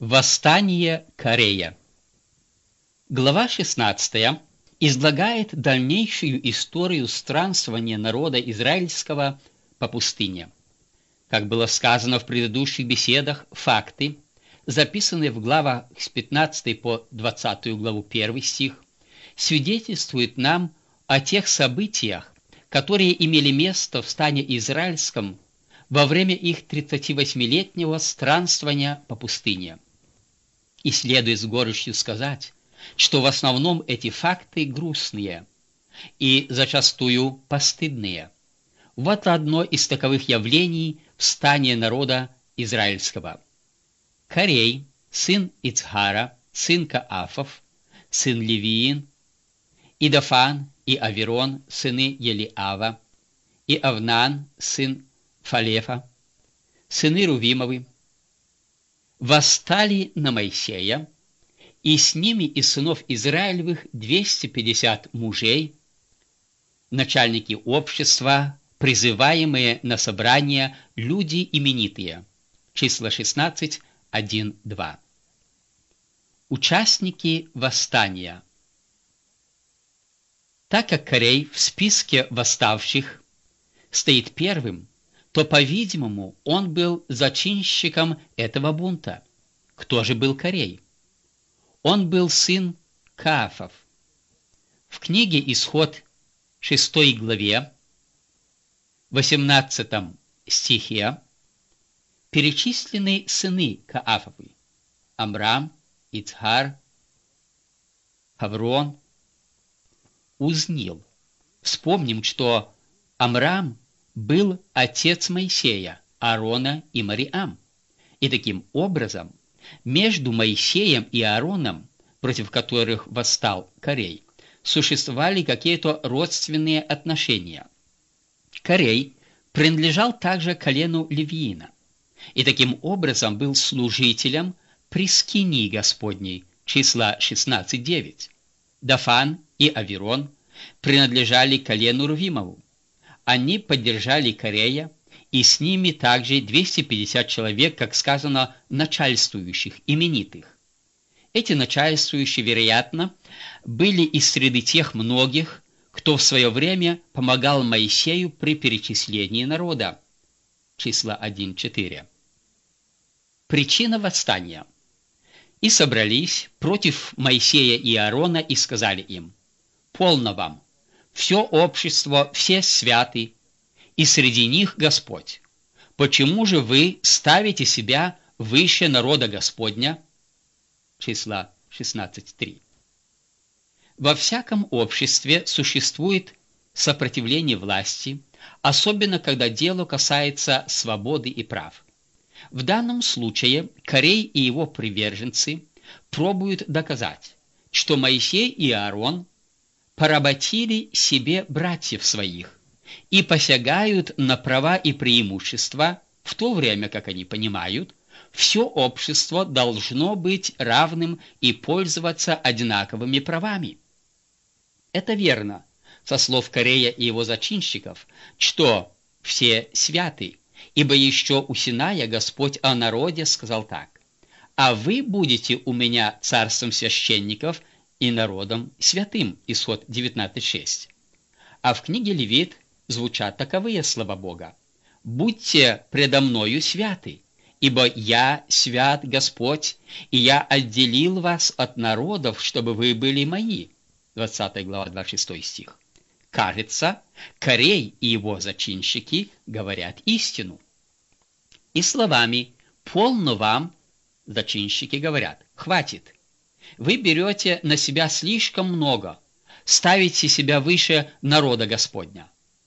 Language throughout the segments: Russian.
Восстание Корея. Глава 16 излагает дальнейшую историю странствования народа израильского по пустыне. Как было сказано в предыдущих беседах, факты, записанные в главах с 15 по 20 главу 1 стих, свидетельствуют нам о тех событиях, которые имели место в стане израильском во время их 38-летнего странствования по пустыне. И следует с горечью сказать, что в основном эти факты грустные и зачастую постыдные. Вот одно из таковых явлений в стане народа израильского. Корей, сын Ицхара, сын Каафов, сын Левиин, и Дафан, и Аверон, сыны Елиава, и Авнан, сын Фалефа, сыны Рувимовы, восстали на Моисея, и с ними из сынов Израилевых 250 мужей, начальники общества, призываемые на собрание люди именитые. Числа 16, 1, 2. Участники восстания. Так как Корей в списке восставших стоит первым, то, по-видимому, он был зачинщиком этого бунта. Кто же был Корей? Он был сын Каафов. В книге «Исход» 6 главе, 18 стихе перечислены сыны Каафовы: Амрам, Ицхар, Хаврон, Узнил. Вспомним, что Амрам был отец Моисея, Аарона и Мариам. И таким образом между Моисеем и Аароном, против которых восстал Корей, существовали какие-то родственные отношения. Корей принадлежал также колену Левиина, и таким образом был служителем при скинии Господней, числа 16:9. Дафан и Аверон принадлежали колену Рувимову. Они поддержали Корея, и с ними также 250 человек, как сказано, начальствующих, именитых. Эти начальствующие, вероятно, были из среды тех многих, кто в свое время помогал Моисею при перечислении народа. Числа 1:4. Причина восстания. «И собрались против Моисея и Аарона и сказали им: полно вам, все общество, все святы, и среди них Господь. Почему же вы ставите себя выше народа Господня?» Числа 16:3. Во всяком обществе существует сопротивление власти, особенно когда дело касается свободы и прав. В данном случае Корей и его приверженцы пробуют доказать, что Моисей и Аарон поработили себе братьев своих и посягают на права и преимущества, в то время как они понимают, все общество должно быть равным и пользоваться одинаковыми правами. Это верно, со слов Корея и его зачинщиков, что все святы, ибо еще у Синая Господь о народе сказал так: «А вы будете у меня царством священников и народом святым». Исход 19:6. А в книге Левит звучат таковые слова Бога: «Будьте предо мною святы, ибо я свят Господь, и я отделил вас от народов, чтобы вы были мои». 20 глава, 26 стих. Кажется, Корей и его зачинщики говорят истину. И словами «полно вам» зачинщики говорят: «хватит, вы берете на себя слишком много, ставите себя выше народа Господня».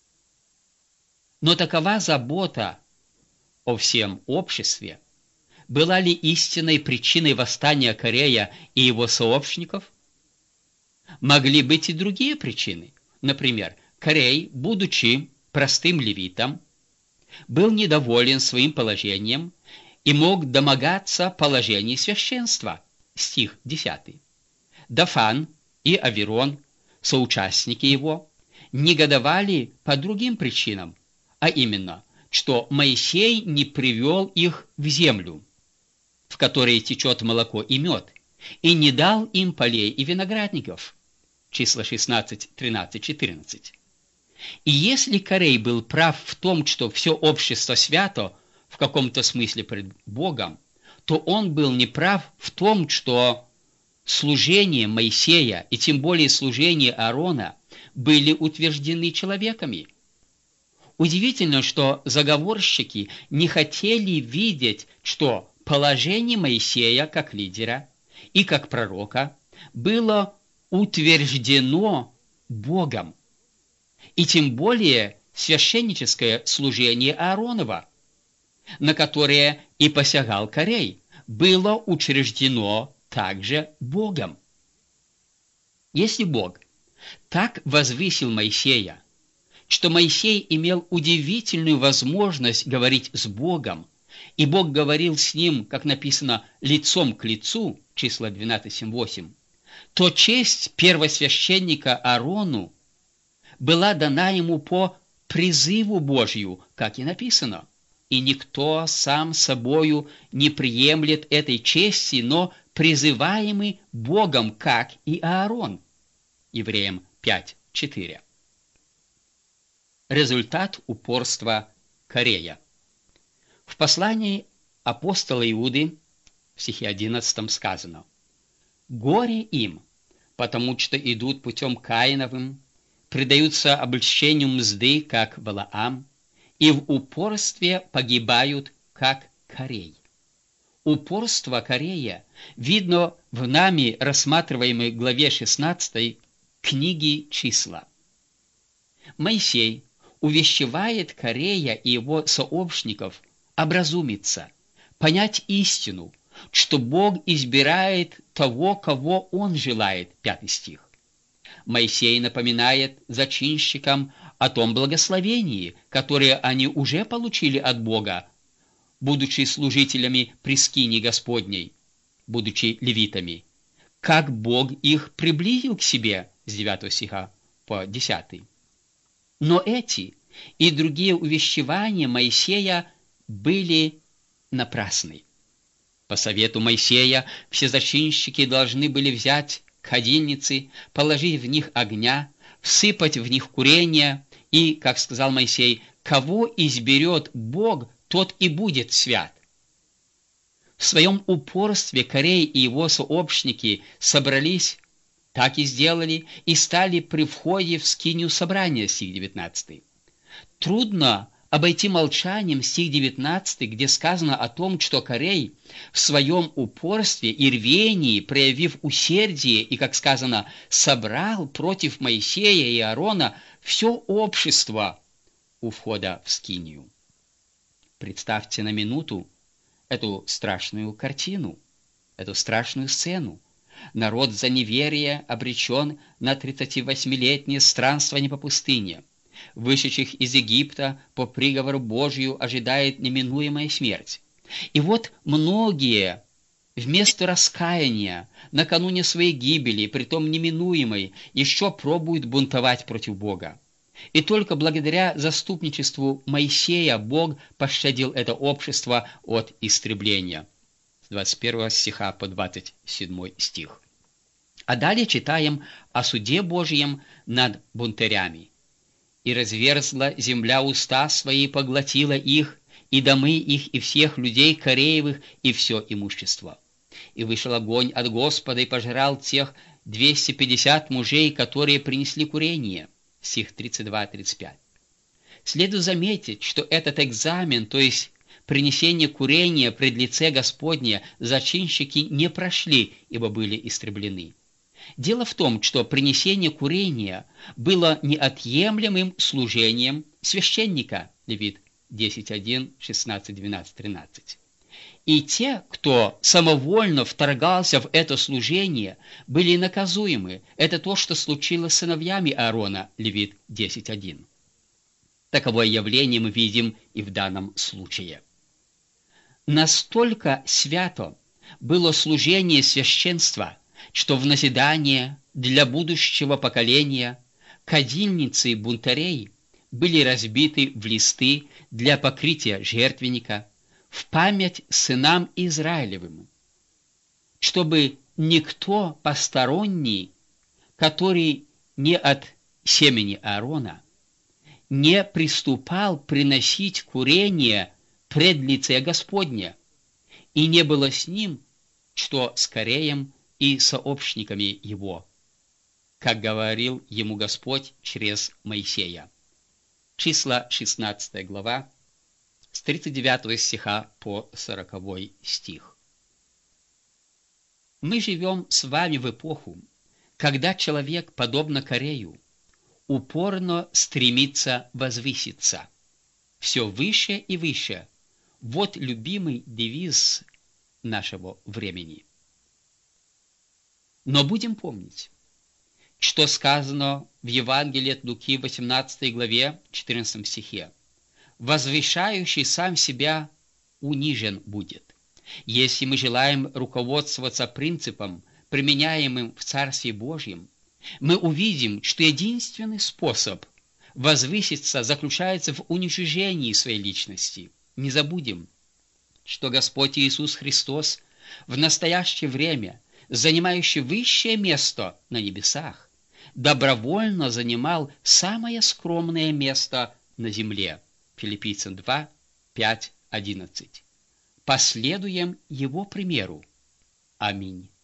Но такова забота о всем обществе. Была ли истинной причиной восстания Корея и его сообщников? Могли быть и другие причины. Например, Корей, будучи простым левитом, был недоволен своим положением и мог домогаться положения священства. Стих 10. Дафан и Аверон, соучастники его, негодовали по другим причинам, а именно, что Моисей не привел их в землю. в которые течет молоко и мед, и не дал им полей и виноградников. Числа 16, 13, 14. И если Корей был прав в том, что все общество свято в каком-то смысле пред Богом, то он был неправ в том, что служение Моисея и тем более служение Аарона были утверждены человеками. Удивительно, что заговорщики не хотели видеть, что положение Моисея как лидера и как пророка было утверждено Богом, и тем более священническое служение Ааронова, на которое и посягал Корей, было учреждено также Богом. Если Бог так возвысил Моисея, что Моисей имел удивительную возможность говорить с Богом, и Бог говорил с ним, как написано, лицом к лицу, числа 12:7-8, то честь первосвященника Аарону была дана ему по призыву Божью, как и написано. И никто сам собою не приемлет этой чести, но призываемый Богом, как и Аарон. Евреям 5:4. Результат упорства Корея. В послании апостола Иуды в стихе 11 сказано: «Горе им, потому что идут путем Каиновым, предаются обольщению мзды, как Валаам, и в упорстве погибают, как Корей». Упорство Корея видно в нами рассматриваемой главе 16 книги «Числа». Моисей увещевает Корея и его сообщников образумиться, понять истину, что Бог избирает того, кого Он желает, 5 стих. Моисей напоминает зачинщикам о том благословении, которое они уже получили от Бога, будучи служителями при скинии Господней, будучи левитами, как Бог их приблизил к себе, с 9 стиха по 10. Но эти и другие увещевания Моисея были напрасны. По совету Моисея все зачинщики должны были взять кадильницы, положить в них огня, всыпать в них курение, и, как сказал Моисей, кого изберет Бог, тот и будет свят. В своем упорстве Корей и его сообщники собрались, так и сделали, и стали при входе в скинию собрания, стих 19. Трудно обойти молчанием стих 19, где сказано о том, что Корей в своем упорстве и рвении, проявив усердие и, как сказано, собрал против Моисея и Аарона все общество у входа в скинию. Представьте на минуту эту страшную картину, эту страшную сцену. Народ за неверие обречен на 38-летнее странствование по пустыне. Вышедших из Египта по приговору Божию ожидает неминуемая смерть. И вот многие вместо раскаяния накануне своей гибели, притом неминуемой, еще пробуют бунтовать против Бога. И только благодаря заступничеству Моисея Бог пощадил это общество от истребления. С 21 стиха по 27 стих. А далее читаем о суде Божьем над бунтарями. «И разверзла земля уста свои, поглотила их, и домы их, и всех людей Кореевых, и все имущество. И вышел огонь от Господа, и пожрал тех 250 мужей, которые принесли курение». Стих 32-35. Следует заметить, что этот экзамен, то есть принесение курения пред лице Господне, зачинщики не прошли, ибо были истреблены. Дело в том, что принесение курения было неотъемлемым служением священника, Левит 10.1, 16, 12, 13. И те, кто самовольно вторгался в это служение, были наказуемы. Это то, что случилось с сыновьями Аарона, Левит 10.1. Таковое явление мы видим и в данном случае. Настолько свято было служение священства, что в назидание для будущего поколения кадильницы бунтарей были разбиты в листы для покрытия жертвенника, в память сынам Израилевым, чтобы никто посторонний, который не от семени Аарона, не приступал приносить курение пред лице Господне, и не было с ним, что с Кореем и сообщниками его, как говорил ему Господь через Моисея. Числа 16 глава, с 39 стиха по 40 стих. Мы живем с вами в эпоху, когда человек, подобно Корею, упорно стремится возвыситься. Все выше и выше. Вот любимый девиз нашего времени. Но будем помнить, что сказано в Евангелии от Луки 18 главе 14 стихе. «Возвышающий сам себя унижен будет». Если мы желаем руководствоваться принципом, применяемым в Царстве Божьем, мы увидим, что единственный способ возвыситься заключается в уничижении своей личности. Не забудем, что Господь Иисус Христос в настоящее время, занимающий высшее место на небесах, добровольно занимал самое скромное место на земле. Филиппийцам 2, 5, 11. Последуем Его примеру. Аминь.